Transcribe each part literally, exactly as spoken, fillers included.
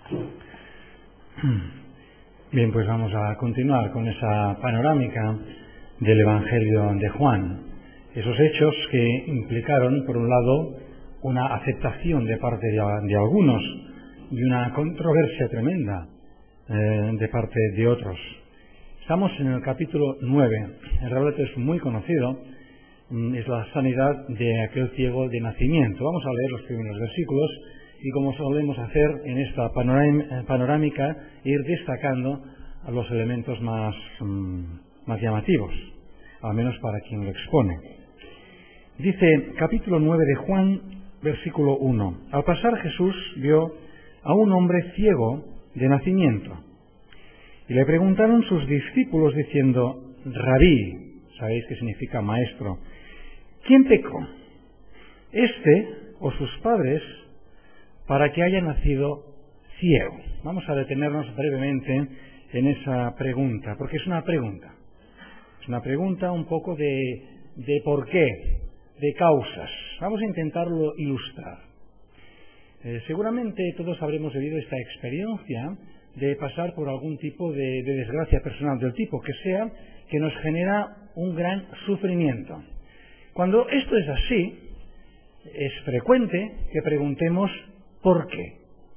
Bien, pues vamos a continuar con esa panorámica del Evangelio de Juan. Esos hechos que implicaron, por un lado, una aceptación de parte de, de algunos y una controversia tremenda eh, de parte de otros. Estamos en el capítulo nueve. El relato es muy conocido. Es la sanidad de aquel ciego de nacimiento. Vamos a leer los primeros versículos y, como solemos hacer en esta panorámica, ir destacando los elementos más, más llamativos, al menos para quien lo expone. Dice, capítulo nueve de Juan, versículo uno. Al pasar Jesús vio a un hombre ciego de nacimiento. Y le preguntaron sus discípulos diciendo, Rabí, sabéis qué significa maestro, ¿quién pecó, este o sus padres, para que haya nacido ciego? Vamos a detenernos brevemente en esa pregunta, porque es una pregunta. Es una pregunta un poco de, de por qué, de causas. Vamos a intentarlo ilustrar. Eh, seguramente todos habremos vivido esta experiencia de pasar por algún tipo de, de desgracia personal, del tipo que sea, que nos genera un gran sufrimiento. Cuando esto es así, es frecuente que preguntemos ¿por qué?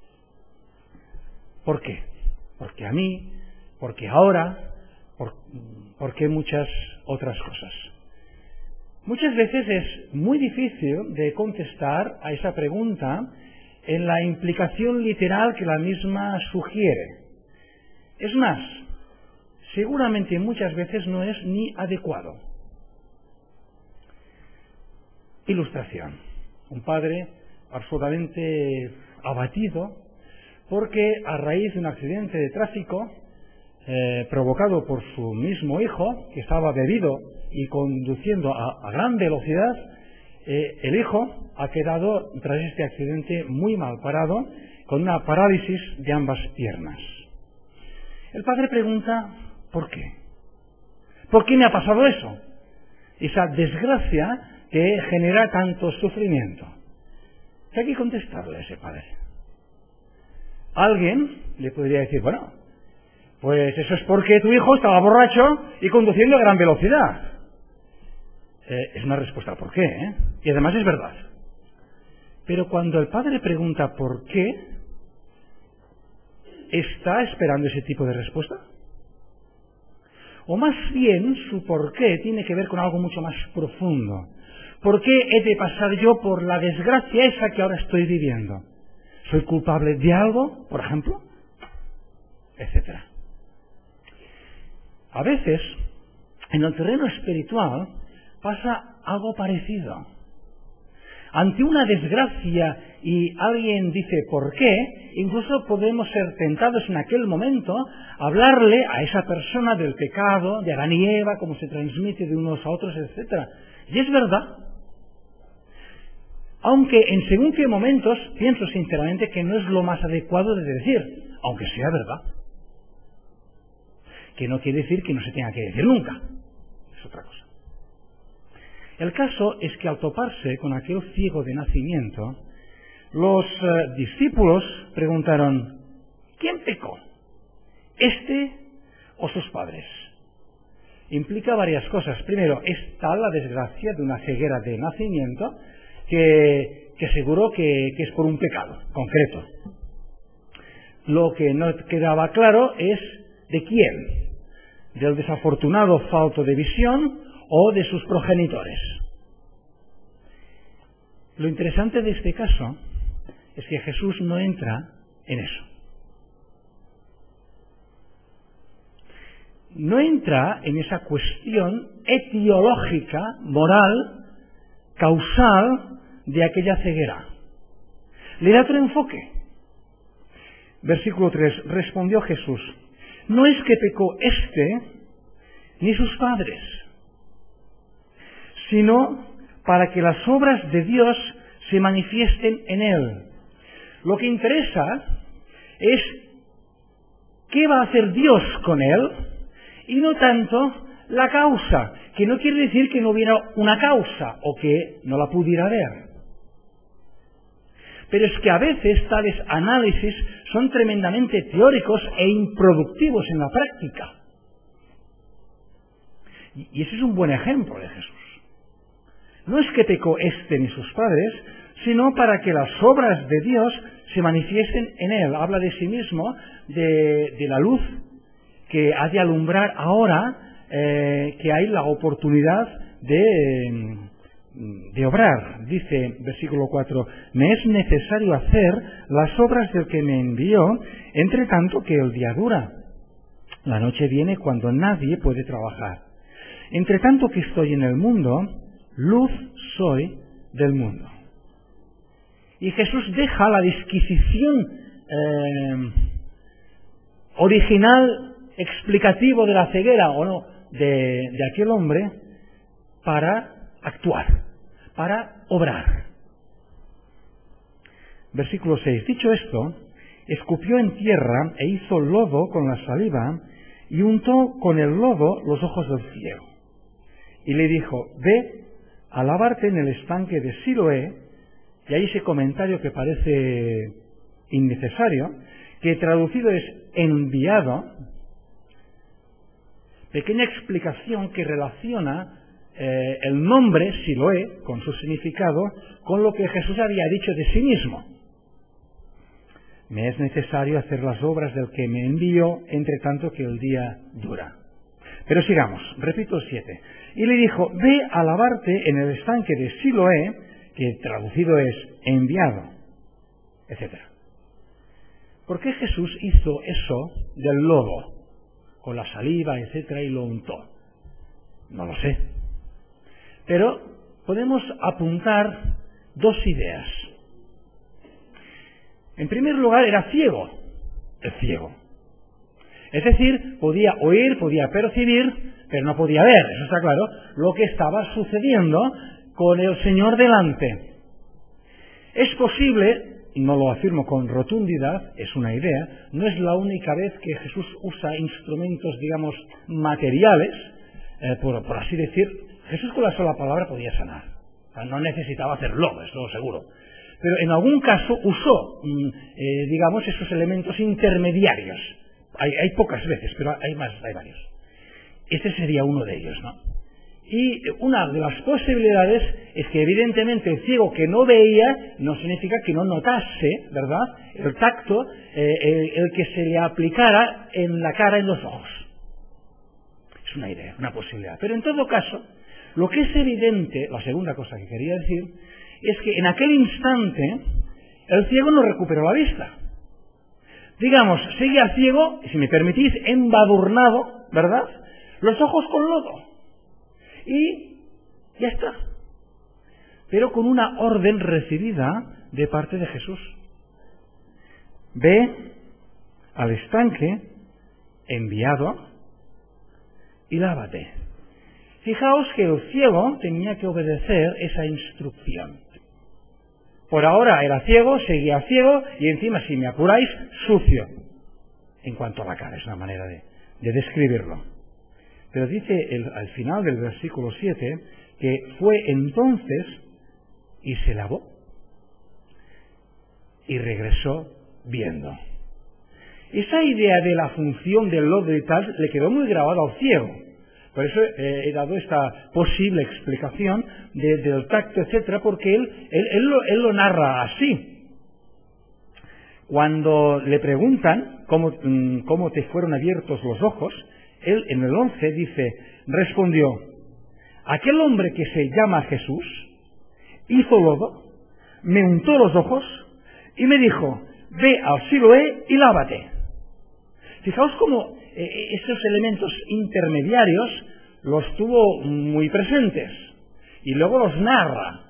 ¿Por qué? Porque a mí, porque ahora, por, porque muchas otras cosas. Muchas veces es muy difícil de contestar a esa pregunta en la implicación literal que la misma sugiere. Es más, seguramente muchas veces no es ni adecuado. Ilustración. Un padre absolutamente abatido porque a raíz de un accidente de tráfico eh, provocado por su mismo hijo, que estaba bebido y conduciendo a, a gran velocidad, eh, el hijo ha quedado tras este accidente muy mal parado, con una parálisis de ambas piernas. El padre pregunta, ¿por qué? ¿Por qué me ha pasado eso? Esa desgracia que genera tanto sufrimiento. ¿Qué hay que contestarle a ese padre? Alguien le podría decir, bueno, pues eso es porque tu hijo estaba borracho y conduciendo a gran velocidad. Eh, es una respuesta ¿por qué? ¿eh? Y además es verdad. Pero cuando el padre pregunta ¿por qué?, ¿está esperando ese tipo de respuesta? O más bien su por qué tiene que ver con algo mucho más profundo. ¿Por qué he de pasar yo por la desgracia esa que ahora estoy viviendo? ¿Soy culpable de algo, por ejemplo? Etcétera. A veces, en el terreno espiritual, pasa algo parecido. Ante una desgracia y alguien dice ¿por qué?, incluso podemos ser tentados en aquel momento a hablarle a esa persona del pecado, de Adán y Eva, cómo se transmite de unos a otros, etcétera. Y es verdad. Aunque en según qué momentos pienso sinceramente que no es lo más adecuado de decir, aunque sea verdad. Que no quiere decir que no se tenga que decir nunca. Es otra cosa. El caso es que al toparse con aquel ciego de nacimiento, los uh, discípulos preguntaron, ¿quién pecó? ¿Este o sus padres? Implica varias cosas. Primero, es tal la desgracia de una ceguera de nacimiento que, que seguro que, que es por un pecado concreto. Lo que no quedaba claro es de quién, del desafortunado falto de visión o de sus progenitores. Lo interesante de este caso es que Jesús no entra en eso. No entra en esa cuestión etiológica, moral, causal de aquella ceguera. Le da otro enfoque. Versículo tres. Respondió Jesús, no es que pecó éste ni sus padres, sino para que las obras de Dios se manifiesten en él. Lo que interesa es qué va a hacer Dios con él y no tanto la causa, que no quiere decir que no hubiera una causa o que no la pudiera haber. Pero es que a veces tales análisis son tremendamente teóricos e improductivos en la práctica. Y ese es un buen ejemplo de Jesús. No es que pecó éste ni sus padres, sino para que las obras de Dios se manifiesten en él. Habla de sí mismo, de, de la luz que ha de alumbrar ahora eh, que hay la oportunidad de, de obrar. Dice, versículo cuatro, me es necesario hacer las obras del que me envió, entre tanto que el día dura. La noche viene cuando nadie puede trabajar. Entre tanto que estoy en el mundo, luz soy del mundo. Y Jesús deja la disquisición eh, original, explicativo de la ceguera o no, de, de aquel hombre, para actuar, para obrar. Versículo seis. Dicho esto, escupió en tierra e hizo lodo con la saliva y untó con el lodo los ojos del ciego. Y le dijo, ve a lavarte en el estanque de Siloé. Y hay ese comentario que parece innecesario, que traducido es enviado. Pequeña explicación que relaciona eh, el nombre Siloé, con su significado, con lo que Jesús había dicho de sí mismo. Me es necesario hacer las obras del que me envió, entre tanto que el día dura. Pero sigamos, repito el siete. Y le dijo, ve a lavarte en el estanque de Siloé, que traducido es enviado, etcétera. ¿Por qué Jesús hizo eso del lodo, con la saliva, etcétera, y lo untó? No lo sé. Pero podemos apuntar dos ideas. En primer lugar, era ciego, el ciego. Es decir, podía oír, podía percibir, pero no podía ver, eso está claro, lo que estaba sucediendo con el Señor delante. Es posible, no lo afirmo con rotundidad, es una idea, no es la única vez que Jesús usa instrumentos, digamos, materiales, eh, por, por así decir. Jesús con la sola palabra podía sanar, o sea, no necesitaba hacerlo, esto seguro. Pero en algún caso usó, eh, digamos, esos elementos intermediarios. Hay, hay pocas veces, pero hay más, hay varios. Este sería uno de ellos, ¿no? Y una de las posibilidades es que evidentemente el ciego que no veía no significa que no notase, ¿verdad?, el tacto, eh, el, el que se le aplicara en la cara, en los ojos. Es una idea, una posibilidad. Pero en todo caso, lo que es evidente, la segunda cosa que quería decir, es que en aquel instante el ciego no recuperó la vista. Digamos, seguía ciego, si me permitís, embadurnado, ¿verdad?, los ojos con lodo. Y ya está. Pero con una orden recibida de parte de Jesús. Ve al estanque, enviado, y lávate. Fijaos que el ciego tenía que obedecer esa instrucción. Por ahora era ciego, seguía ciego, y encima, si me apuráis, sucio. En cuanto a la cara, es una manera de, de describirlo. Pero dice el, al final del versículo siete que fue entonces y se lavó y regresó viendo. Esa idea de la función del lodo y tal le quedó muy grabada al ciego. Por eso eh, he dado esta posible explicación de, del tacto, etcétera, porque él, él, él, lo, él lo narra así. Cuando le preguntan cómo, cómo te fueron abiertos los ojos, él en el once dice, respondió, aquel hombre que se llama Jesús hizo lodo, me untó los ojos y me dijo, ve al Siloé y lávate. Fijaos cómo eh, esos elementos intermediarios los tuvo muy presentes y luego los narra.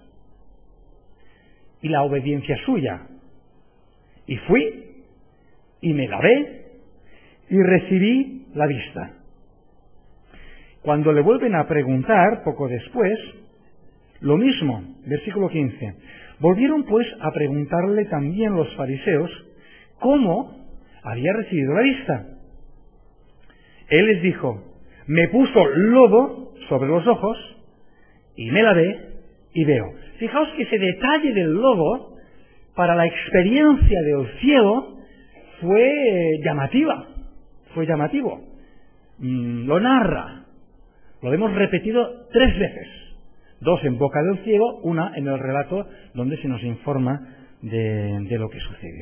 Y la obediencia suya. Y fui y me lavé y recibí la vista. Cuando le vuelven a preguntar, poco después, lo mismo, versículo quince. Volvieron pues a preguntarle también los fariseos cómo había recibido la vista. Él les dijo, me puso lodo sobre los ojos y me lavé y veo. Fijaos que ese detalle del lodo para la experiencia del ciego fue llamativa, fue llamativo. Mm, lo narra, lo hemos repetido tres veces, dos en boca del ciego, una en el relato donde se nos informa de, de lo que sucedió.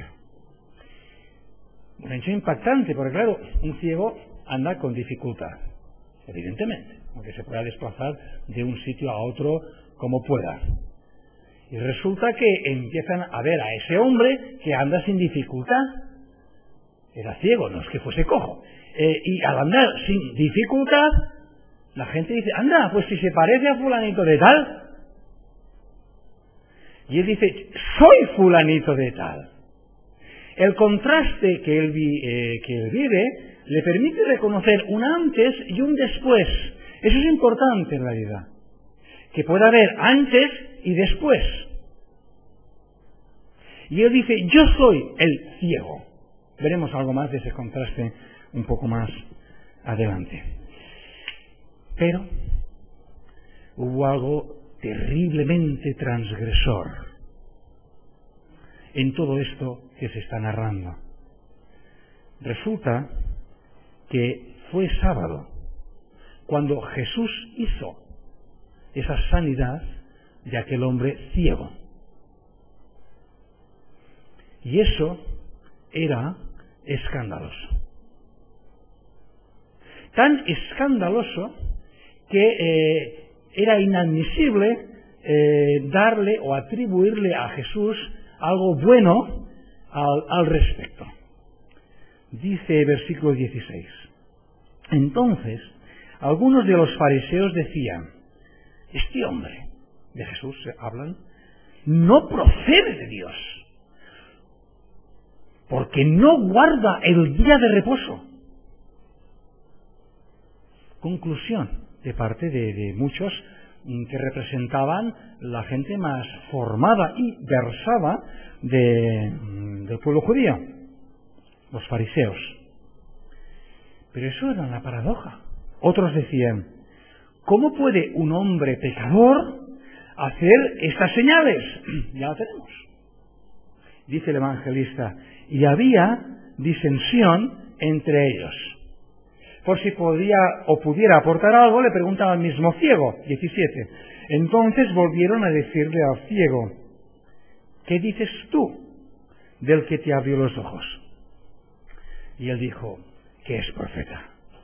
Un hecho impactante, porque claro, un ciego anda con dificultad, evidentemente, aunque se pueda desplazar de un sitio a otro como pueda. Y resulta que empiezan a ver a ese hombre que anda sin dificultad. Era ciego, no es que fuese cojo. Eh, y al andar sin dificultad, la gente dice, anda, pues si se parece a fulanito de tal. Y él dice, soy fulanito de tal. El contraste que él, vi, eh, que él vive le permite reconocer un antes y un después. Eso es importante en realidad. Que pueda haber antes y después. Y él dice, yo soy el ciego. Veremos algo más de ese contraste un poco más adelante. Pero hubo algo terriblemente transgresor en todo esto que se está narrando. Resulta que fue sábado cuando Jesús hizo esa sanidad de aquel hombre ciego. Y eso era escandaloso. Tan escandaloso que eh, era inadmisible eh, darle o atribuirle a Jesús algo bueno al, al respecto. Dice versículo dieciséis. Entonces, algunos de los fariseos decían, este hombre, de Jesús hablan, no procede de Dios, porque no guarda el día de reposo. Conclusión de parte de, de muchos que representaban la gente más formada y versada de, del pueblo judío, los fariseos. Pero eso era una paradoja. Otros decían, ¿cómo puede un hombre pecador hacer estas señales? Ya lo tenemos. Dice el evangelista, y había disensión entre ellos. Por si podía o pudiera aportar algo, le preguntaba al mismo ciego. diecisiete. Entonces volvieron a decirle al ciego, ¿qué dices tú del que te abrió los ojos? Y él dijo, que es profeta.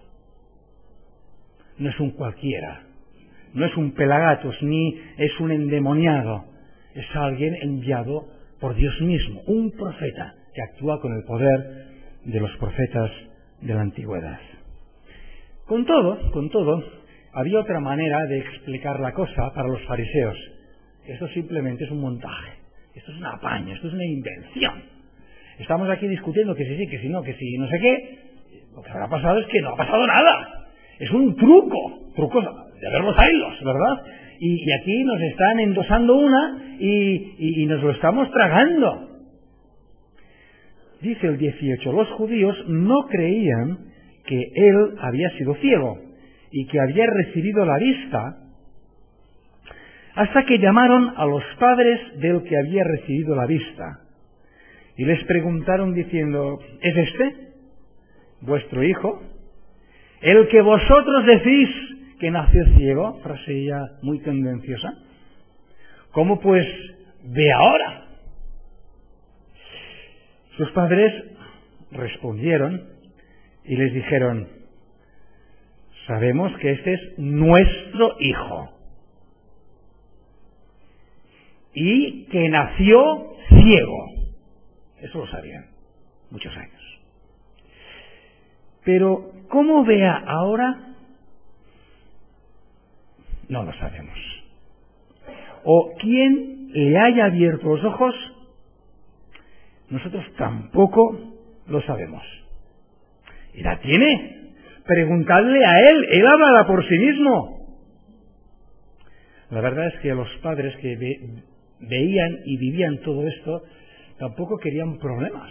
No es un cualquiera, no es un pelagatos, ni es un endemoniado. Es alguien enviado por Dios mismo, un profeta que actúa con el poder de los profetas de la antigüedad. Con todo, con todo, había otra manera de explicar la cosa para los fariseos. Esto simplemente es un montaje, esto es un apaño, esto es una invención. Estamos aquí discutiendo que sí, sí, que sí, no, que sí, no sé qué. Lo que habrá pasado es que no ha pasado nada. Es un truco, trucos de ver los hilos, ¿verdad? Y, y aquí nos están endosando una y, y, y nos lo estamos tragando. Dice el dieciocho, los judíos no creían que él había sido ciego y que había recibido la vista hasta que llamaron a los padres del que había recibido la vista y les preguntaron diciendo, ¿es este vuestro hijo? El que vosotros decís que nació ciego, frase ya muy tendenciosa, ¿cómo pues ve ahora? Sus padres respondieron y les dijeron, sabemos que este es nuestro hijo y que nació ciego. Eso lo sabían muchos años. Pero ¿cómo vea ahora? No lo sabemos. ¿O quién le haya abierto los ojos? Nosotros tampoco lo sabemos. ¿Y la tiene? Preguntadle a él, él hablará por sí mismo. La verdad es que los padres que ve, veían y vivían todo esto tampoco querían problemas.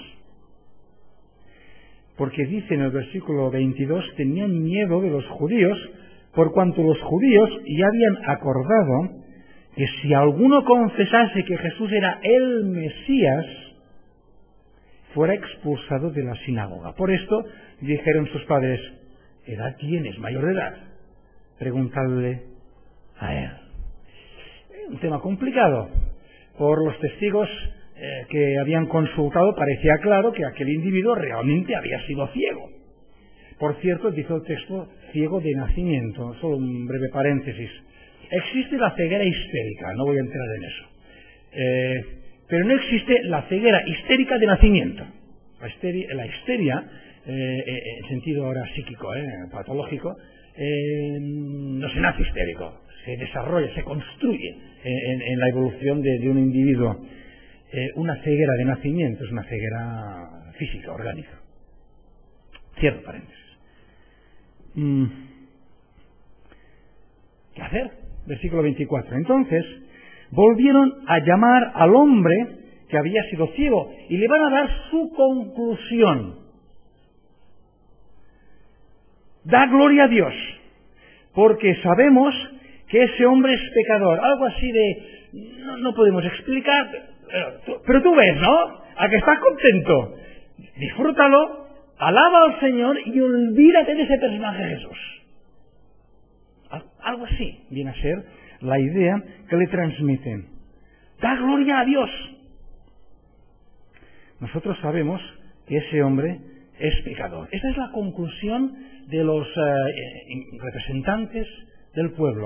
Porque dice en el versículo veintidós, tenían miedo de los judíos, por cuanto los judíos ya habían acordado que si alguno confesase que Jesús era el Mesías, fuera expulsado de la sinagoga. Por esto dijeron sus padres: ¿edad tienes? ¿Mayor de edad? Preguntadle a él. Un tema complicado. Por los testigos eh, que habían consultado, parecía claro que aquel individuo realmente había sido ciego. Por cierto, dice el texto, ciego de nacimiento. Solo un breve paréntesis. Existe la ceguera histérica, no voy a entrar en eso. Eh, pero no existe la ceguera histérica de nacimiento. La histeria, la histeria eh, eh, en sentido ahora psíquico, eh, patológico, eh, no se nace histérico, se desarrolla, se construye en, en la evolución de, de un individuo. Eh, una ceguera de nacimiento es una ceguera física, orgánica. Cierro paréntesis. Mm. ¿Qué hacer? Versículo veinticuatro. Entonces volvieron a llamar al hombre que había sido ciego y le van a dar su conclusión. Da gloria a Dios, porque sabemos que ese hombre es pecador. Algo así de, no, no podemos explicar, pero tú, pero tú ves, ¿no? A que estás contento. Disfrútalo, alaba al Señor y olvídate de ese personaje Jesús. Algo así viene a ser la idea que le transmiten. Da gloria a Dios. Nosotros sabemos que ese hombre es pecador. Esta es la conclusión de los eh, representantes del pueblo.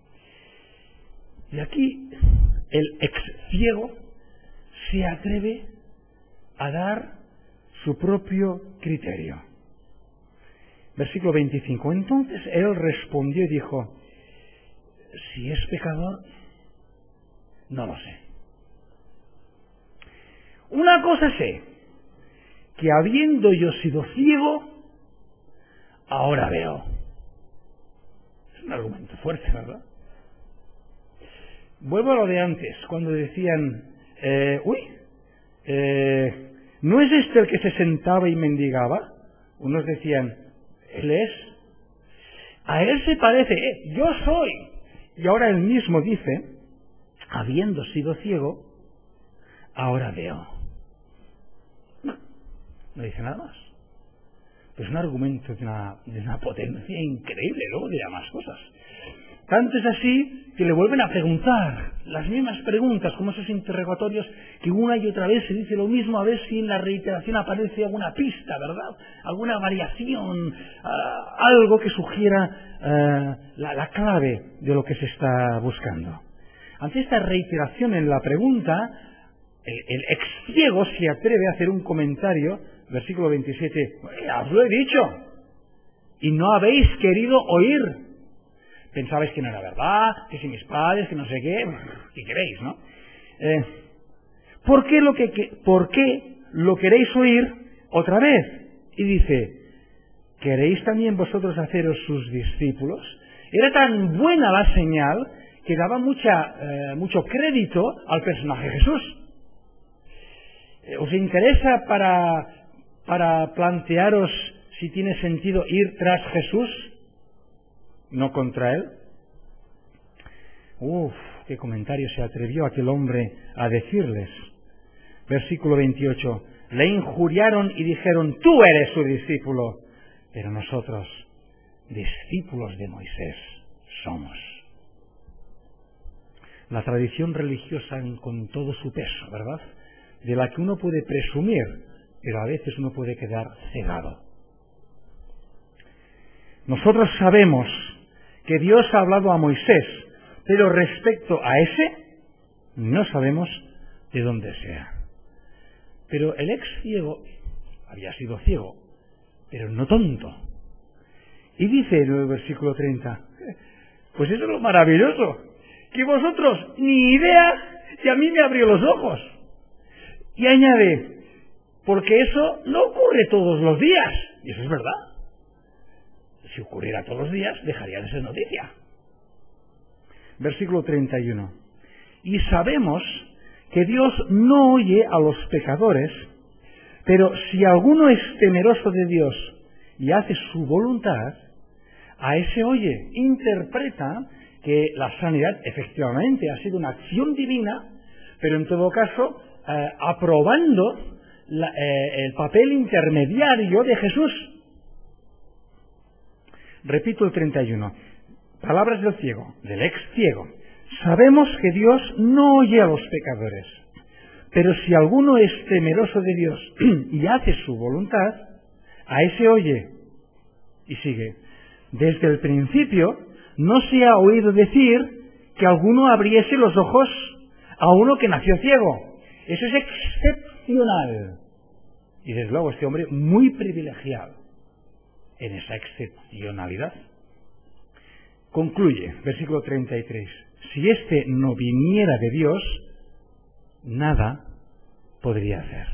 Y aquí el ex ciego se atreve a dar su propio criterio. Versículo veinticinco. Entonces él respondió y dijo: si es pecador, no lo sé. Una cosa sé, que habiendo yo sido ciego, ahora veo. Es un argumento fuerte, ¿verdad? Vuelvo a lo de antes, cuando decían, eh, uy, eh, ¿no es este el que se sentaba y mendigaba? Unos decían, él es. A él se parece, eh, yo soy. Y ahora él mismo dice, habiendo sido ciego, ahora veo. No, no dice nada más. Pues un argumento de una, de una potencia increíble, luego dirá más cosas. Tanto es así que le vuelven a preguntar las mismas preguntas, como esos interrogatorios que una y otra vez se dice lo mismo, a ver si en la reiteración aparece alguna pista, ¿verdad? Alguna variación, uh, algo que sugiera uh, la, la clave de lo que se está buscando. Ante esta reiteración en la pregunta, el, el ex ciego se atreve a hacer un comentario, versículo veintisiete, ya os lo he dicho, y no habéis querido oír. Pensabais que no era verdad, que si mis padres, que no sé qué, ¿qué queréis, no? Eh, ¿por qué lo que, que, ¿por qué lo queréis oír otra vez? Y dice, ¿queréis también vosotros haceros sus discípulos? Era tan buena la señal que daba mucha, eh, mucho crédito al personaje Jesús. Eh, ¿Os interesa para, para plantearos si tiene sentido ir tras Jesús? No contra él. Uf, qué comentario se atrevió aquel hombre a decirles. Versículo veintiocho. Le injuriaron y dijeron, tú eres su discípulo, pero nosotros, discípulos de Moisés, somos. La tradición religiosa con todo su peso, ¿verdad? De la que uno puede presumir, pero a veces uno puede quedar cegado. Nosotros sabemos que Dios ha hablado a Moisés, pero respecto a ese, no sabemos de dónde sea. Pero el ex ciego había sido ciego, pero no tonto. Y dice en el versículo treinta, pues eso es lo maravilloso, que vosotros ni idea, y a mí me abrió los ojos. Y añade, porque eso no ocurre todos los días, y eso es verdad. Si ocurriera todos los días, dejaría de ser noticia. Versículo treinta y uno. Y sabemos que Dios no oye a los pecadores, pero si alguno es temeroso de Dios y hace su voluntad, a ese oye, interpreta que la sanidad efectivamente ha sido una acción divina, pero en todo caso eh, aprobando la, eh, el papel intermediario de Jesús. Repito el treinta y uno. Palabras del ciego, del ex ciego. Sabemos que Dios no oye a los pecadores, pero si alguno es temeroso de Dios y hace su voluntad, a ese oye. Y sigue. Desde el principio no se ha oído decir que alguno abriese los ojos a uno que nació ciego. Eso es excepcional. Y desde luego este hombre muy privilegiado en esa excepcionalidad. Concluye, versículo treinta y tres. Si éste no viniera de Dios, nada podría hacer.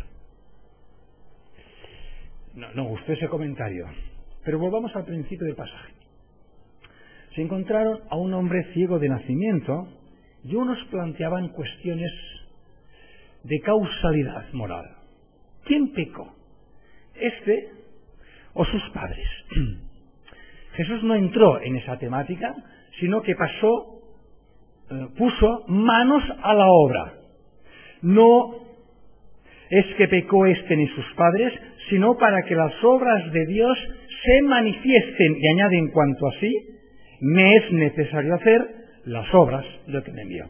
No, no gustó ese comentario. Pero volvamos al principio del pasaje. Se encontraron a un hombre ciego de nacimiento y unos planteaban cuestiones de causalidad moral. ¿Quién pecó? ¿Este o sus padres? Jesús no entró en esa temática, sino que pasó, eh, puso manos a la obra. No es que pecó este ni sus padres, sino para que las obras de Dios se manifiesten, y añade en cuanto a sí, me es necesario hacer las obras de que me envió.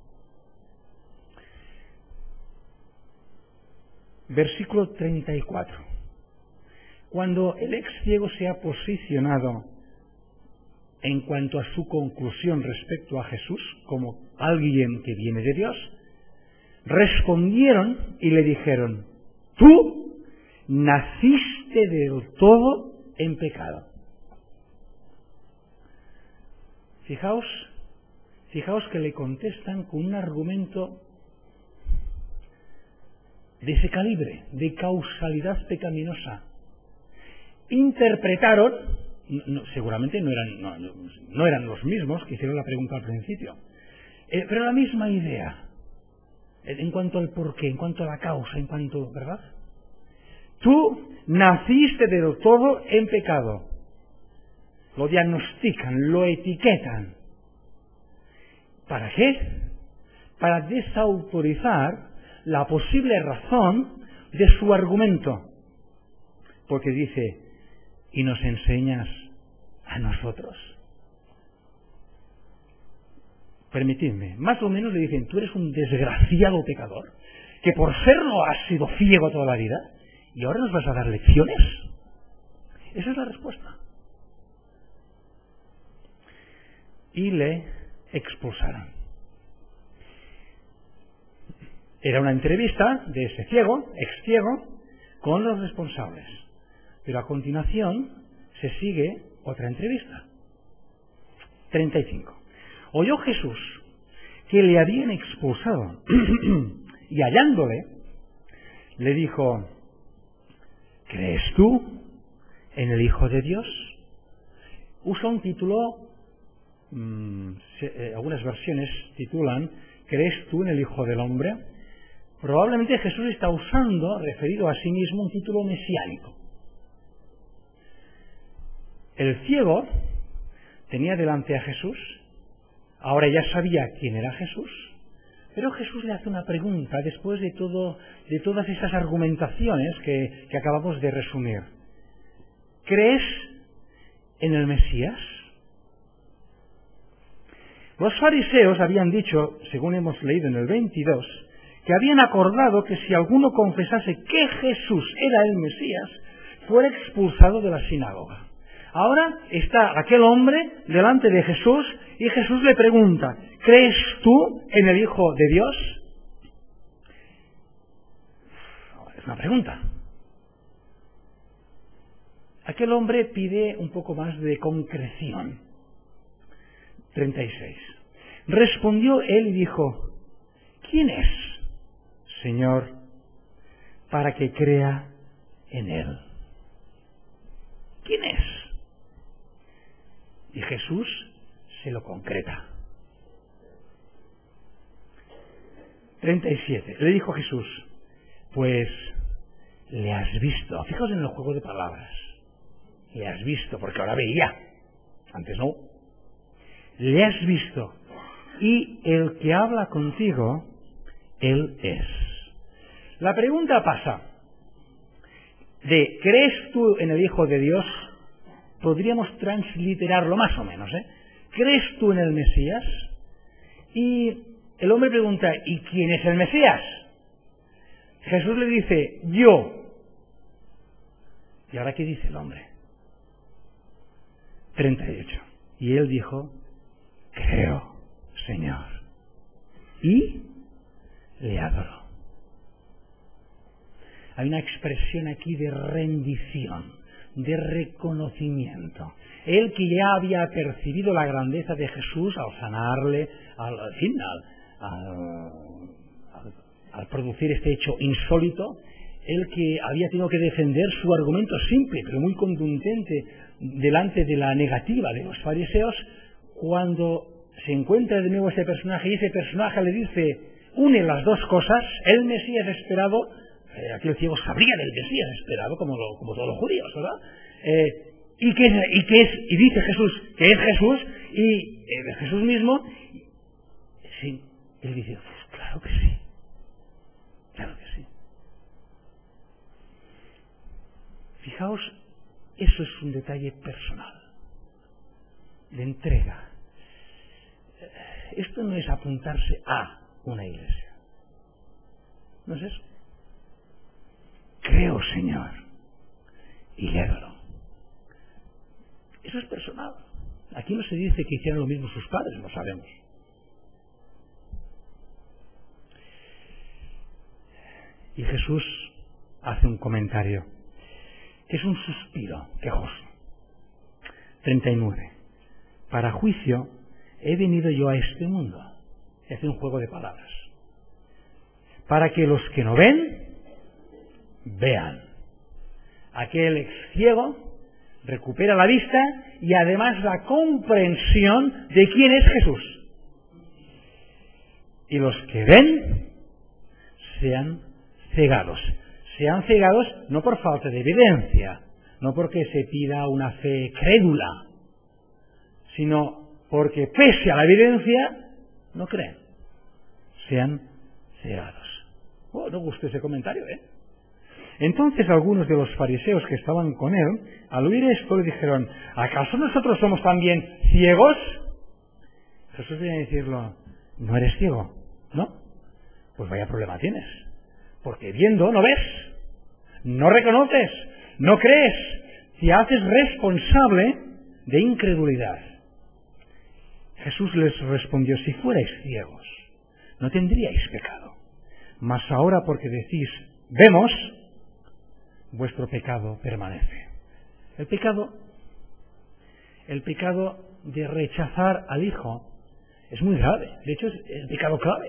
Versículo treinta y cuatro. Cuando el ex ciego se ha posicionado en cuanto a su conclusión respecto a Jesús como alguien que viene de Dios, respondieron y le dijeron, tú naciste del todo en pecado. Fijaos, fijaos que le contestan con un argumento de ese calibre, de causalidad pecaminosa. Interpretaron, no, seguramente no eran, no, no eran los mismos que hicieron la pregunta al principio, eh, pero la misma idea, en cuanto al porqué, en cuanto a la causa, en cuanto, ¿verdad? Tú naciste del todo en pecado. Lo diagnostican, lo etiquetan. ¿Para qué? Para desautorizar la posible razón de su argumento. Porque dice, y nos enseñas a nosotros. Permitidme, más o menos le dicen, tú eres un desgraciado pecador, que por serlo has sido ciego toda la vida, y ahora nos vas a dar lecciones. Esa es la respuesta. Y le expulsaron. Era una entrevista de ese ciego, ex ciego, con los responsables. Pero a continuación se sigue otra entrevista. treinta y cinco. Oyó Jesús que le habían expulsado y hallándole, le dijo, ¿crees tú en el Hijo de Dios? Usa un título, mmm, se, eh, algunas versiones titulan, ¿crees tú en el Hijo del Hombre? Probablemente Jesús está usando, referido a sí mismo, un título mesiánico. El ciego tenía delante a Jesús, ahora ya sabía quién era Jesús, pero Jesús le hace una pregunta después de todo, de todas esas argumentaciones que, que acabamos de resumir. ¿Crees en el Mesías? Los fariseos habían dicho, según hemos leído en el veintidós, que habían acordado que si alguno confesase que Jesús era el Mesías, fuera expulsado de la sinagoga. Ahora está aquel hombre delante de Jesús y Jesús le pregunta, ¿crees tú en el Hijo de Dios? Es una pregunta. Aquel hombre pide un poco más de concreción. treinta y seis. Respondió él y dijo, ¿quién es, Señor, para que crea en él? ¿Quién es? Y Jesús se lo concreta. treinta y siete. Le dijo Jesús, pues le has visto. Fijaos en el juego de palabras. Le has visto, porque ahora veía. Antes no. le has visto, y el que habla contigo, Él es. La pregunta pasa de ¿crees tú en el Hijo de Dios? Podríamos transliterarlo más o menos, ¿eh? ¿Crees tú en el Mesías? Y el hombre pregunta, ¿y quién es el Mesías? Jesús le dice, yo. ¿Y ahora qué dice el hombre? treinta y ocho. Y él dijo, creo, Señor. Y le adoró. Hay una expresión aquí de rendición, de reconocimiento. Él que ya había percibido la grandeza de Jesús al sanarle, al, al, fin, al, al, al producir este hecho insólito, él que había tenido que defender su argumento simple, pero muy contundente, delante de la negativa de los fariseos, cuando se encuentra de nuevo ese personaje y ese personaje le dice, une las dos cosas, el Mesías esperado, eh, aquel ciego sabría del Mesías esperado, como, lo, como todos los judíos, ¿verdad? Eh, y, que, y, que es, y dice Jesús que es Jesús, y eh, Jesús mismo, sí, él dice, pues claro que sí, claro que sí. Fijaos, eso es un detalle personal, de entrega. Esto no es apuntarse a una iglesia. No es eso. Creo, Señor, y le adoro. Eso es personal. Aquí no se dice que hicieran lo mismo sus padres, lo sabemos. Y Jesús hace un comentario, que es un suspiro quejoso. treinta y nueve. Para juicio he venido yo a este mundo. Hace un juego de palabras. Para que los que no ven, vean. Aquel ex ciego recupera la vista y además la comprensión de quién es Jesús. Y los que ven, sean cegados. Sean cegados no por falta de evidencia, no porque se pida una fe crédula, sino porque pese a la evidencia, no creen. Sean cegados. Oh, no gusta ese comentario, ¿eh? Entonces algunos de los fariseos que estaban con él, al oír esto, le dijeron, ¿acaso nosotros somos también ciegos? Jesús viene a decirlo, ¿no eres ciego? ¿No? Pues vaya problema tienes. Porque viendo no ves, no reconoces, no crees, te haces responsable de incredulidad. Jesús les respondió, si fuerais ciegos, no tendríais pecado. Mas ahora porque decís, vemos, vuestro pecado permanece. El pecado, el pecado de rechazar al Hijo es muy grave. De hecho, es el pecado clave.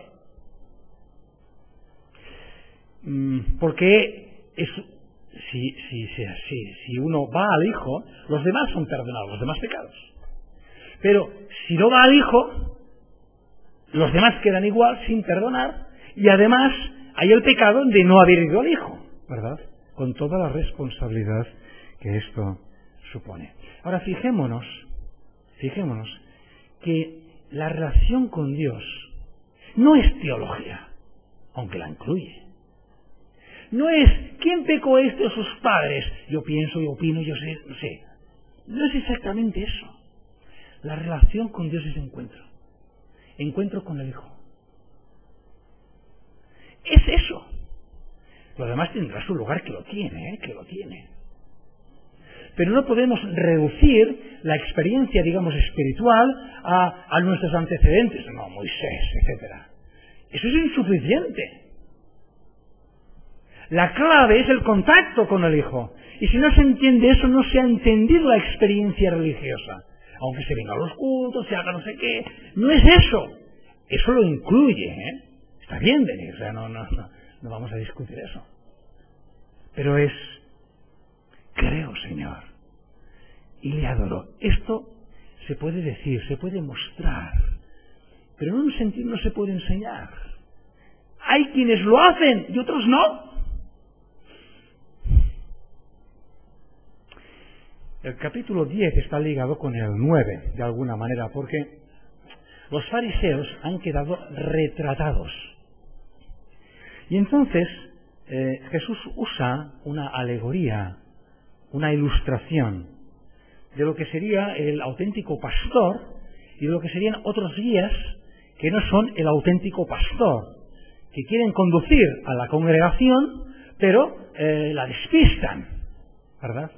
Porque es, si, si, si, si, si uno va al Hijo, los demás son perdonados, los demás pecados. Pero si no va al Hijo, los demás quedan igual, sin perdonar, y además hay el pecado de no haber ido al Hijo, ¿verdad? Con toda la responsabilidad que esto supone. Ahora fijémonos, fijémonos que la relación con Dios no es teología, aunque la incluye. No es, ¿quién pecó este o sus padres? Yo pienso, yo opino, yo sé, no sé. No es exactamente eso. La relación con Dios es encuentro. Encuentro con el Hijo. Es eso. Lo demás tendrá su lugar, que lo tiene, ¿eh? que lo tiene. Pero no podemos reducir la experiencia, digamos, espiritual a, a nuestros antecedentes, no, Moisés, etcétera. Eso es insuficiente. La clave es el contacto con el Hijo. Y si no se entiende eso, no se ha entendido la experiencia religiosa. Aunque se venga a los cultos, se haga no sé qué. No es eso. Eso lo incluye, ¿eh? Está bien venir, o sea, no, no, no, no vamos a discutir eso. Pero es, creo, Señor, y le adoro. Esto se puede decir, se puede mostrar, pero en un sentido no se puede enseñar. Hay quienes lo hacen y otros no. El capítulo diez está ligado con el nueve, de alguna manera, porque los fariseos han quedado retratados. Y entonces eh, Jesús usa una alegoría, una ilustración de lo que sería el auténtico pastor y de lo que serían otros guías que no son el auténtico pastor, que quieren conducir a la congregación, pero eh, la despistan, ¿verdad?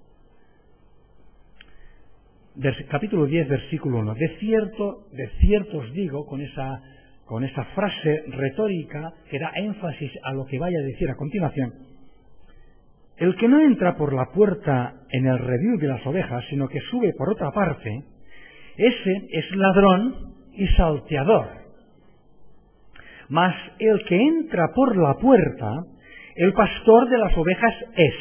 Vers- capítulo diez, versículo uno. De cierto, de cierto os digo, con esa, con esa frase retórica que da énfasis a lo que vaya a decir a continuación, el que no entra por la puerta en el redil de las ovejas, sino que sube por otra parte, ese es ladrón y salteador. Mas el que entra por la puerta, el pastor de las ovejas es.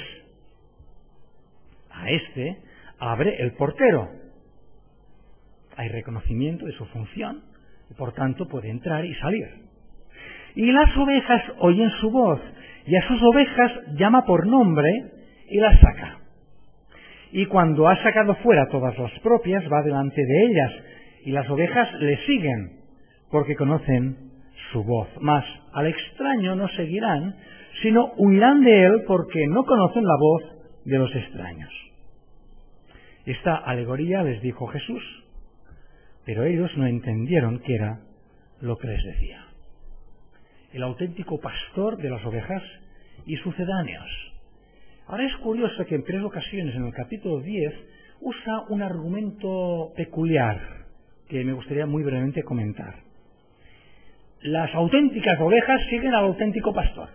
A este abre el portero. Hay reconocimiento de su función, y por tanto puede entrar y salir. Y las ovejas oyen su voz, y a sus ovejas llama por nombre y las saca. Y cuando ha sacado fuera todas las propias, va delante de ellas, y las ovejas le siguen, porque conocen su voz. Mas al extraño no seguirán, sino huirán de él, porque no conocen la voz de los extraños. Esta alegoría les dijo Jesús, pero ellos no entendieron qué era lo que les decía. El auténtico pastor de las ovejas y sucedáneos. Ahora es curioso que en tres ocasiones en el capítulo diez usa un argumento peculiar que me gustaría muy brevemente comentar. Las auténticas ovejas siguen al auténtico pastor.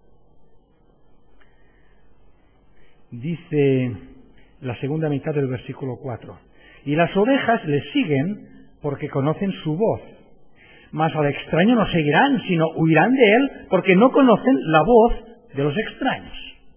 Dice la segunda mitad del versículo cuatro. Y las ovejas le siguen porque conocen su voz. Mas al extraño no seguirán, sino huirán de él, porque no conocen la voz de los extraños.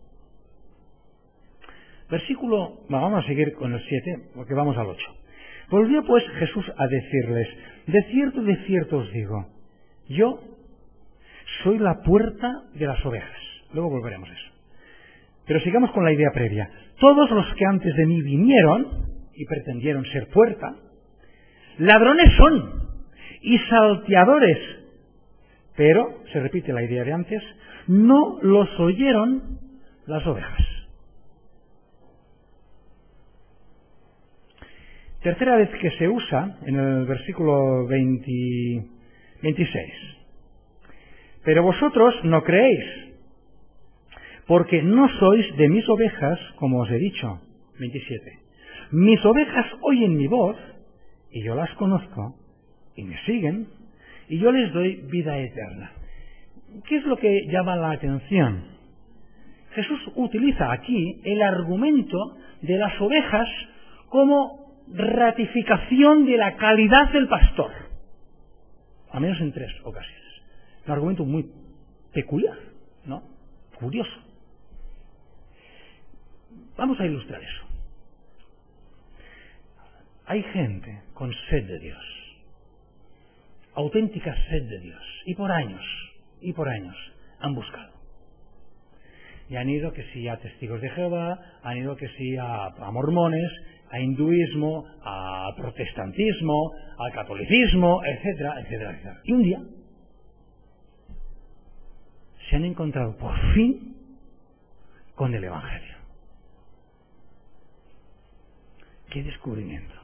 Versículo, vamos a seguir con el siete, porque vamos al ocho. Volvió pues Jesús a decirles, de cierto, de cierto os digo, yo soy la puerta de las ovejas. Luego volveremos a eso. Pero sigamos con la idea previa. Todos los que antes de mí vinieron y pretendieron ser puerta, ladrones son y salteadores, pero, se repite la idea de antes, no los oyeron las ovejas. Tercera vez que se usa en el versículo veinte, veintiséis. Pero vosotros no creéis, porque no sois de mis ovejas, como os he dicho. veintisiete. Mis ovejas oyen mi voz, y yo las conozco, y me siguen, y yo les doy vida eterna. ¿Qué es lo que llama la atención? Jesús utiliza aquí el argumento de las ovejas como ratificación de la calidad del pastor. Al menos en tres ocasiones. Un argumento muy peculiar, ¿no? Curioso. Vamos a ilustrar eso. Hay gente con sed de Dios, auténtica sed de Dios, y por años, y por años han buscado. Y han ido que sí a testigos de Jehová, han ido que sí a, a mormones, a hinduismo, a protestantismo, al catolicismo, etcétera, etcétera, etcétera. Y un día se han encontrado por fin con el Evangelio. ¡Qué descubrimiento!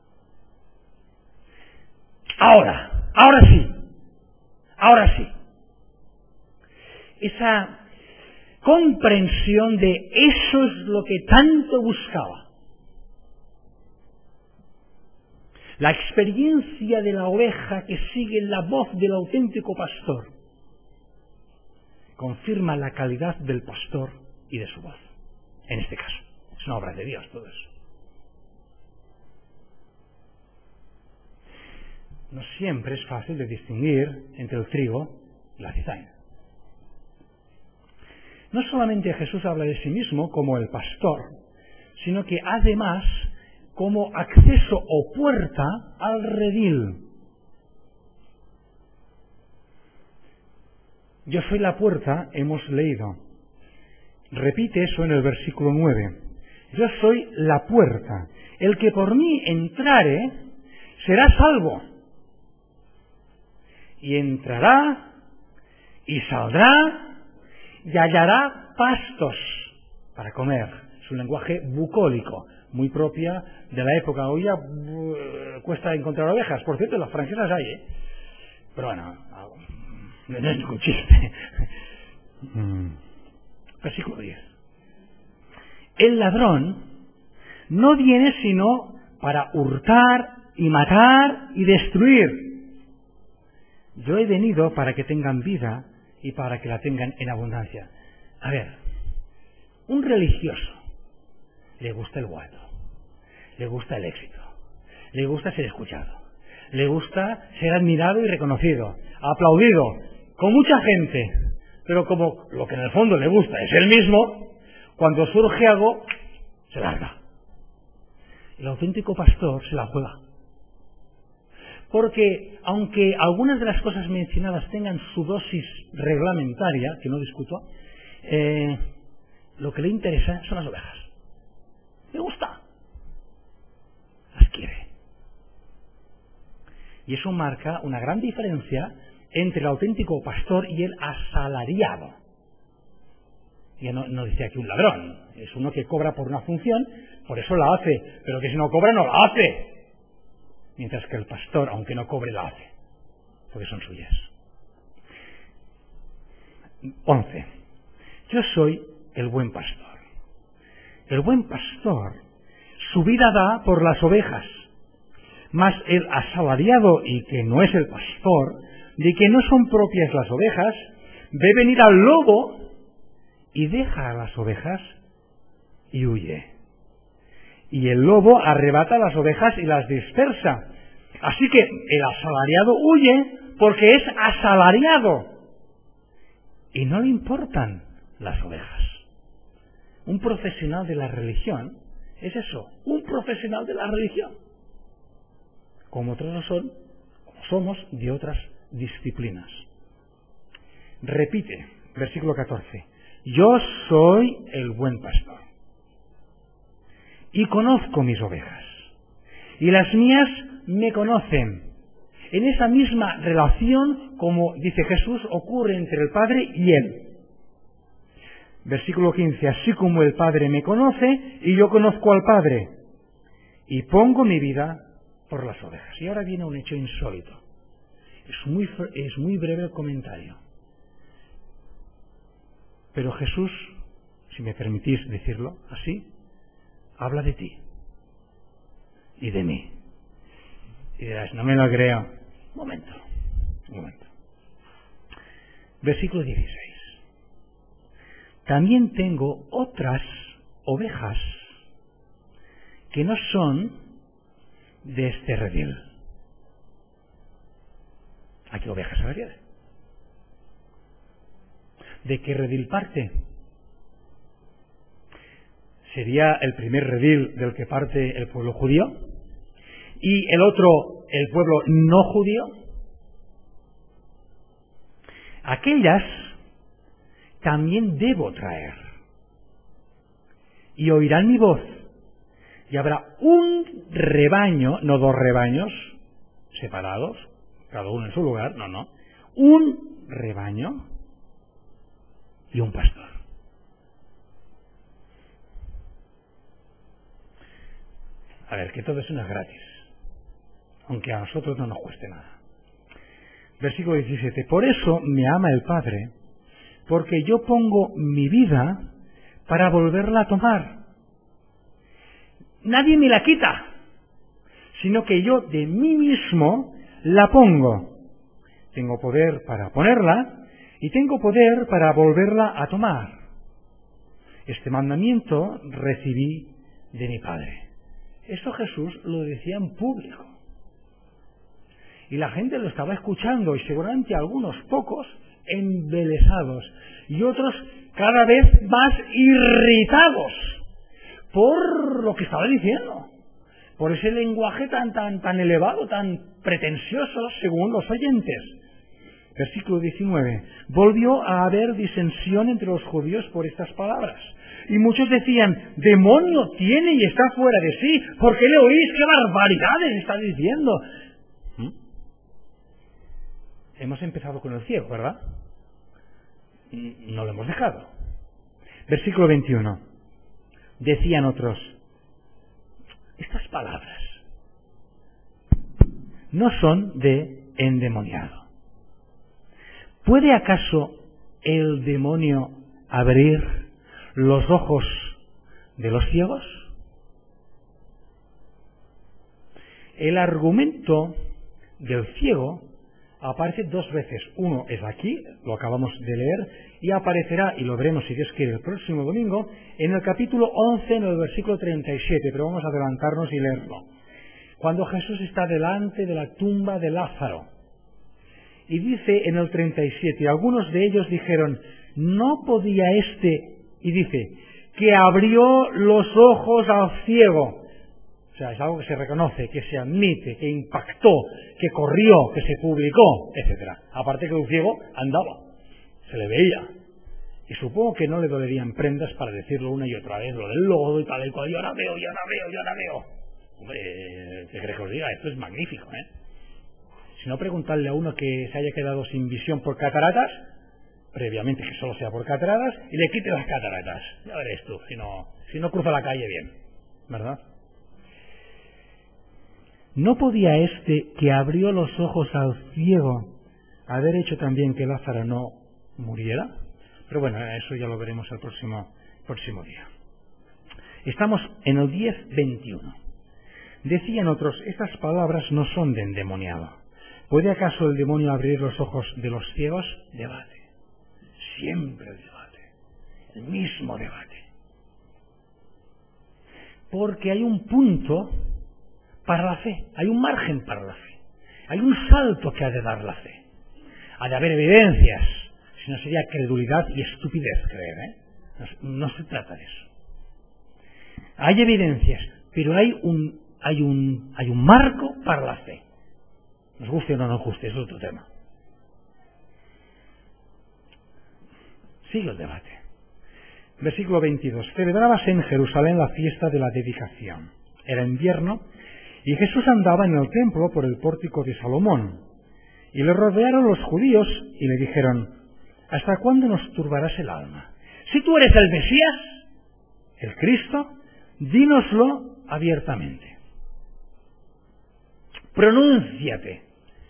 Ahora, ahora sí, ahora sí. Esa comprensión de eso es lo que tanto buscaba. La experiencia de la oveja que sigue la voz del auténtico pastor confirma la calidad del pastor y de su voz. En este caso, es una obra de Dios todo eso. No siempre es fácil de distinguir entre el trigo y la cizaña. No solamente Jesús habla de sí mismo como el pastor, sino que además como acceso o puerta al redil. Yo soy la puerta, hemos leído. Repite eso en el versículo nueve. Yo soy la puerta. El que por mí entrare será salvo. y entrará y saldrá y hallará pastos para comer. Es un lenguaje bucólico, muy propia de la época. Hoy ya uh, cuesta encontrar ovejas. Por cierto, las francesas hay, ¿eh? Pero bueno, no es ningún chiste. Versículo diez. El ladrón no viene sino para hurtar y matar y destruir. Yo he venido para que tengan vida y para que la tengan en abundancia. A ver, un religioso le gusta el guato, le gusta el éxito, le gusta ser escuchado, le gusta ser admirado y reconocido, aplaudido, con mucha gente, pero como lo que en el fondo le gusta es él mismo, cuando surge algo, se larga. El auténtico pastor se la juega. Porque, aunque algunas de las cosas mencionadas tengan su dosis reglamentaria, que no discuto, eh, lo que le interesa son las ovejas. Le gusta. Las quiere. Y eso marca una gran diferencia entre el auténtico pastor y el asalariado. Ya no, no dice aquí un ladrón, es uno que cobra por una función, por eso la hace, pero que si no cobra no la hace. Mientras que el pastor, aunque no cobre, la hace, porque son suyas. once. Yo soy el buen pastor. El buen pastor su vida da por las ovejas, mas el asalariado y que no es el pastor, de que no son propias las ovejas, ve venir al lobo y deja a las ovejas y huye. Y el lobo arrebata las ovejas y las dispersa. Así que el asalariado huye porque es asalariado y no le importan las ovejas. Un profesional de la religión es eso, un profesional de la religión, como otros lo son, como somos de otras disciplinas. Repite, versículo catorce, yo soy el buen pastor y conozco mis ovejas y las mías me conocen. En esa misma relación, como dice Jesús, ocurre entre el Padre y Él. Versículo quince, así como el Padre me conoce y yo conozco al Padre y pongo mi vida por las ovejas. Y ahora viene un hecho insólito. Es muy, es muy breve el comentario. Pero Jesús, si me permitís decirlo así, habla de ti y de mí. Y dirás, no me lo creo. Un momento, un momento. Versículo dieciséis. También tengo otras ovejas que no son de este redil. ¿A qué ovejas se refiere? ¿De qué redil parte? ¿Sería el primer redil del que parte el pueblo judío? ¿Y el otro, el pueblo no judío? Aquellas también debo traer. Y oirán mi voz. Y habrá un rebaño, no dos rebaños separados, cada uno en su lugar, no, no. Un rebaño y un pastor. A ver, que todo eso no es gratis, aunque a nosotros no nos cueste nada. Versículo diecisiete. Por eso me ama el Padre, porque yo pongo mi vida para volverla a tomar. Nadie me la quita, sino que yo de mí mismo la pongo. Tengo poder para ponerla y tengo poder para volverla a tomar. Este mandamiento recibí de mi Padre. Esto Jesús lo decía en público. Y la gente lo estaba escuchando, y seguramente algunos pocos embelesados, y otros cada vez más irritados por lo que estaba diciendo, por ese lenguaje tan, tan, tan elevado, tan pretencioso según los oyentes. Versículo diecinueve. Volvió a haber disensión entre los judíos por estas palabras. Y muchos decían, demonio tiene y está fuera de sí. ¿Por qué le oís? ¿Qué barbaridades está diciendo? ¿Mm? hemos empezado con el ciego, ¿verdad? No lo hemos dejado. Versículo veintiuno. Decían otros, estas palabras no son de endemoniado. ¿Puede acaso el demonio abrir los ojos de los ciegos? El argumento del ciego aparece dos veces. Uno es aquí, lo acabamos de leer, y aparecerá, y lo veremos si Dios quiere el próximo domingo, en el capítulo once, en el versículo treinta y siete, pero vamos a adelantarnos y leerlo. Cuando Jesús está delante de la tumba de Lázaro, y dice en el treinta y siete, algunos de ellos dijeron, no podía este, y dice, que abrió los ojos al ciego. O sea, es algo que se reconoce, que se admite, que impactó, que corrió, que se publicó, etcétera. Aparte que un ciego andaba, se le veía. Y supongo que no le dolerían prendas para decirlo una y otra vez, lo del lodo y tal y cual, yo ahora veo, yo ahora veo, yo ahora veo. Hombre, ¿qué crees que os diga? Esto es magnífico, ¿eh? Si no, preguntarle a uno que se haya quedado sin visión por cataratas, previamente que solo sea por cataratas, y le quite las cataratas. Ya veréis tú, si no, si no cruza la calle bien, ¿verdad? ¿No podía este que abrió los ojos al ciego haber hecho también que Lázaro no muriera? Pero bueno, eso ya lo veremos el próximo, próximo día. Estamos en el diez veintiuno. Decían otros, estas palabras no son de endemoniado. ¿Puede acaso el demonio abrir los ojos de los ciegos? Debate. Siempre el debate. El mismo debate. Porque hay un punto para la fe, hay un margen para la fe, hay un salto que ha de dar la fe. Ha de haber evidencias, si no sería credulidad y estupidez creer, ¿eh? No, no se trata de eso. Hay evidencias, pero hay un, hay un, hay un marco para la fe. Nos guste o no nos guste, eso es otro tema. Sigue el debate. Versículo veintidós. Celebrábase en Jerusalén la fiesta de la dedicación. Era invierno, y Jesús andaba en el templo por el pórtico de Salomón. Y le rodearon los judíos y le dijeron, ¿hasta cuándo nos turbarás el alma? Si tú eres el Mesías, el Cristo, dínoslo abiertamente. Pronúnciate.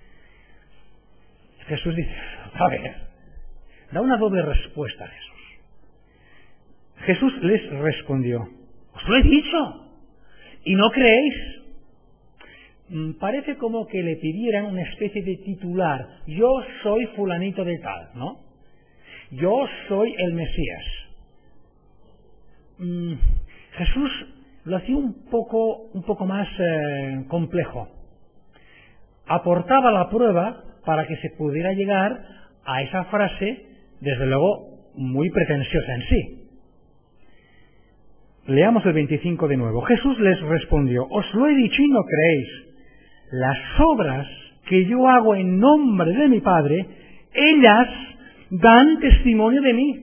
Jesús dice, a ver, da una doble respuesta a Jesús. Jesús les respondió, os lo he dicho, ¿y no creéis? Parece como que le pidieran una especie de titular. Yo soy fulanito de tal, ¿no? Yo soy el Mesías. Mm, Jesús lo hacía un poco, un poco más eh, complejo. Aportaba la prueba para que se pudiera llegar a esa frase, desde luego, muy pretenciosa en sí. Leamos el veinticinco de nuevo. Jesús les respondió, os lo he dicho y no creéis. Las obras que yo hago en nombre de mi Padre, ellas dan testimonio de mí.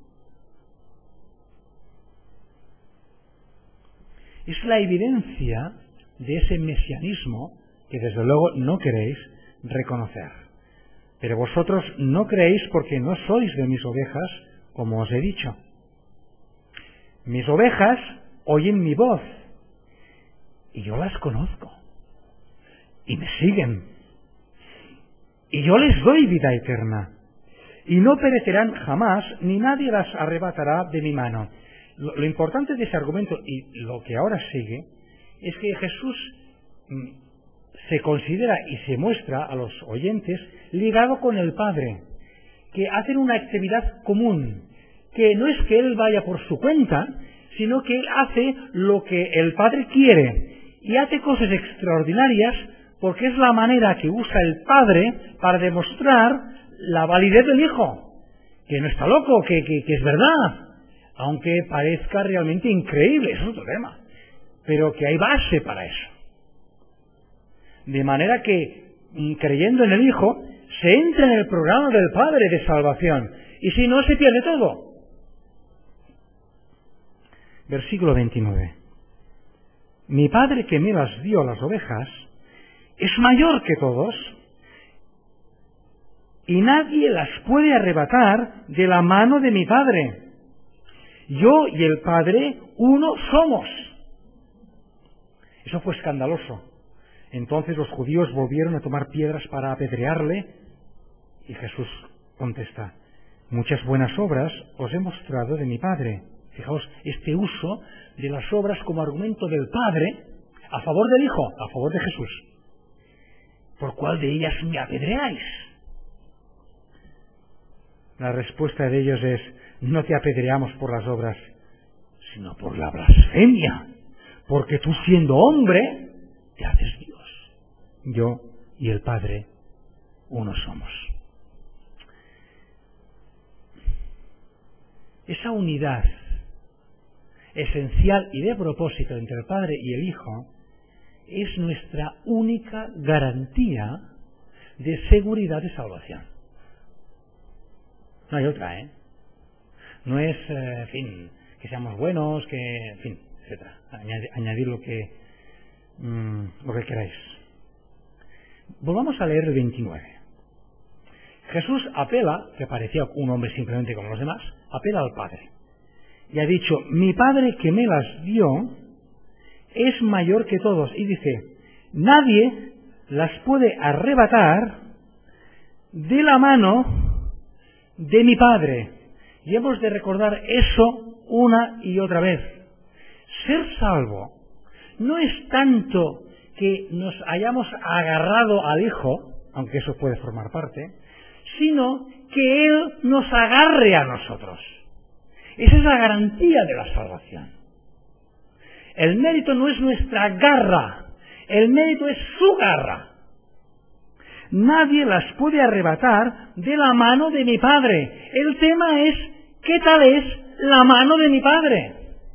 Es la evidencia de ese mesianismo que desde luego no queréis reconocer. Pero vosotros no creéis porque no sois de mis ovejas, como os he dicho. Mis ovejas oyen mi voz y yo las conozco. Y me siguen. Y yo les doy vida eterna. Y no perecerán jamás, ni nadie las arrebatará de mi mano. Lo, lo importante de ese argumento, y lo que ahora sigue, es que Jesús mm, se considera y se muestra a los oyentes ligado con el Padre, que hacen una actividad común, que no es que Él vaya por su cuenta, sino que Él hace lo que el Padre quiere, y hace cosas extraordinarias, porque es la manera que usa el Padre para demostrar la validez del Hijo, que no está loco, que, que, que es verdad, aunque parezca realmente increíble, eso es otro tema, pero que hay base para eso. De manera que, creyendo en el Hijo, se entra en el programa del Padre de salvación, y si no, se pierde todo. Versículo veintinueve. Mi Padre que me las dio las ovejas, es mayor que todos, y nadie las puede arrebatar de la mano de mi Padre. Yo y el Padre uno somos. Eso fue escandaloso. Entonces los judíos volvieron a tomar piedras para apedrearle, y Jesús contesta: muchas buenas obras os he mostrado de mi Padre. Fijaos, este uso de las obras como argumento del Padre a favor del Hijo, a favor de Jesús. ¿Por cuál de ellas me apedreáis? La respuesta de ellos es: no te apedreamos por las obras, sino por la blasfemia, porque tú, siendo hombre, te haces Dios. Yo y el Padre uno somos. Esa unidad esencial y de propósito entre el Padre y el Hijo es nuestra única garantía de seguridad de salvación. No hay otra, ¿eh? No es, eh, en fin, que seamos buenos, que, en fin, etcétera. Añadir, añadir lo que, mmm, lo que queráis. Volvamos a leer el veintinueve. Jesús apela, que parecía un hombre simplemente como los demás, apela al Padre. Y ha dicho: mi Padre que me las dio es mayor que todos. Y dice: nadie las puede arrebatar de la mano de mi Padre. Y hemos de recordar eso una y otra vez. Ser salvo no es tanto que nos hayamos agarrado al Hijo, aunque eso puede formar parte, sino que Él nos agarre a nosotros. Esa es la garantía de la salvación. El mérito no es nuestra garra, el mérito es su garra. Nadie las puede arrebatar de la mano de mi Padre. El tema es: ¿qué tal es la mano de mi Padre?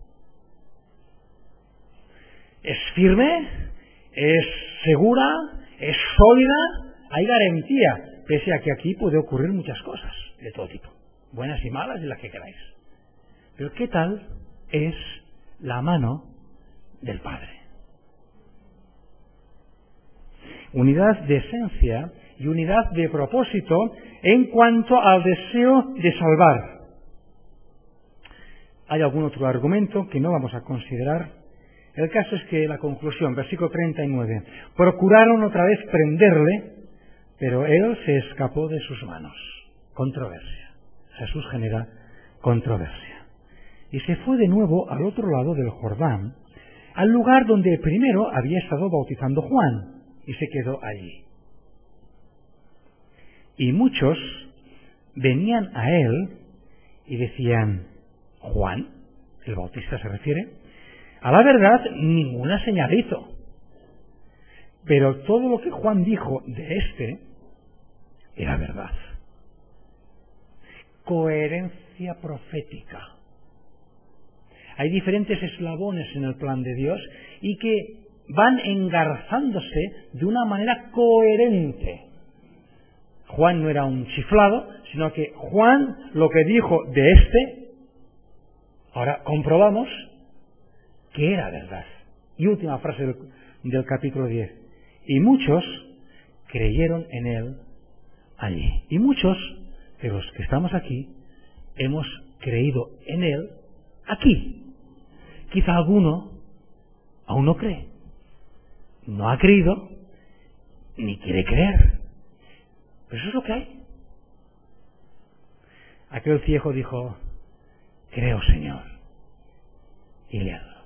¿Es firme? ¿Es segura? ¿Es sólida? Hay garantía, pese a que aquí puede ocurrir muchas cosas de todo tipo, buenas y malas y las que queráis. Pero ¿qué tal es la mano del Padre? Unidad de esencia y unidad de propósito en cuanto al deseo de salvar. Hay algún otro argumento que no vamos a considerar. El caso es que la conclusión, versículo treinta y nueve, procuraron otra vez prenderle, pero él se escapó de sus manos. Controversia. Jesús genera controversia. Y se fue de nuevo al otro lado del Jordán, al lugar donde primero había estado bautizando Juan, y se quedó allí. Y muchos venían a él y decían: Juan, el Bautista se refiere, a la verdad ninguna señal hizo, pero todo lo que Juan dijo de éste era verdad. Coherencia profética. Hay diferentes eslabones en el plan de Dios y que van engarzándose de una manera coherente. Juan no era un chiflado, sino que Juan lo que dijo de este, ahora comprobamos que era verdad. Y última frase del, del capítulo diez. Y muchos creyeron en él allí. Y muchos de los que estamos aquí hemos creído en él aquí. Quizá alguno aún no cree. No ha creído ni quiere creer. Pero eso es lo que hay. Aquel ciego dijo: creo, Señor, y léalo.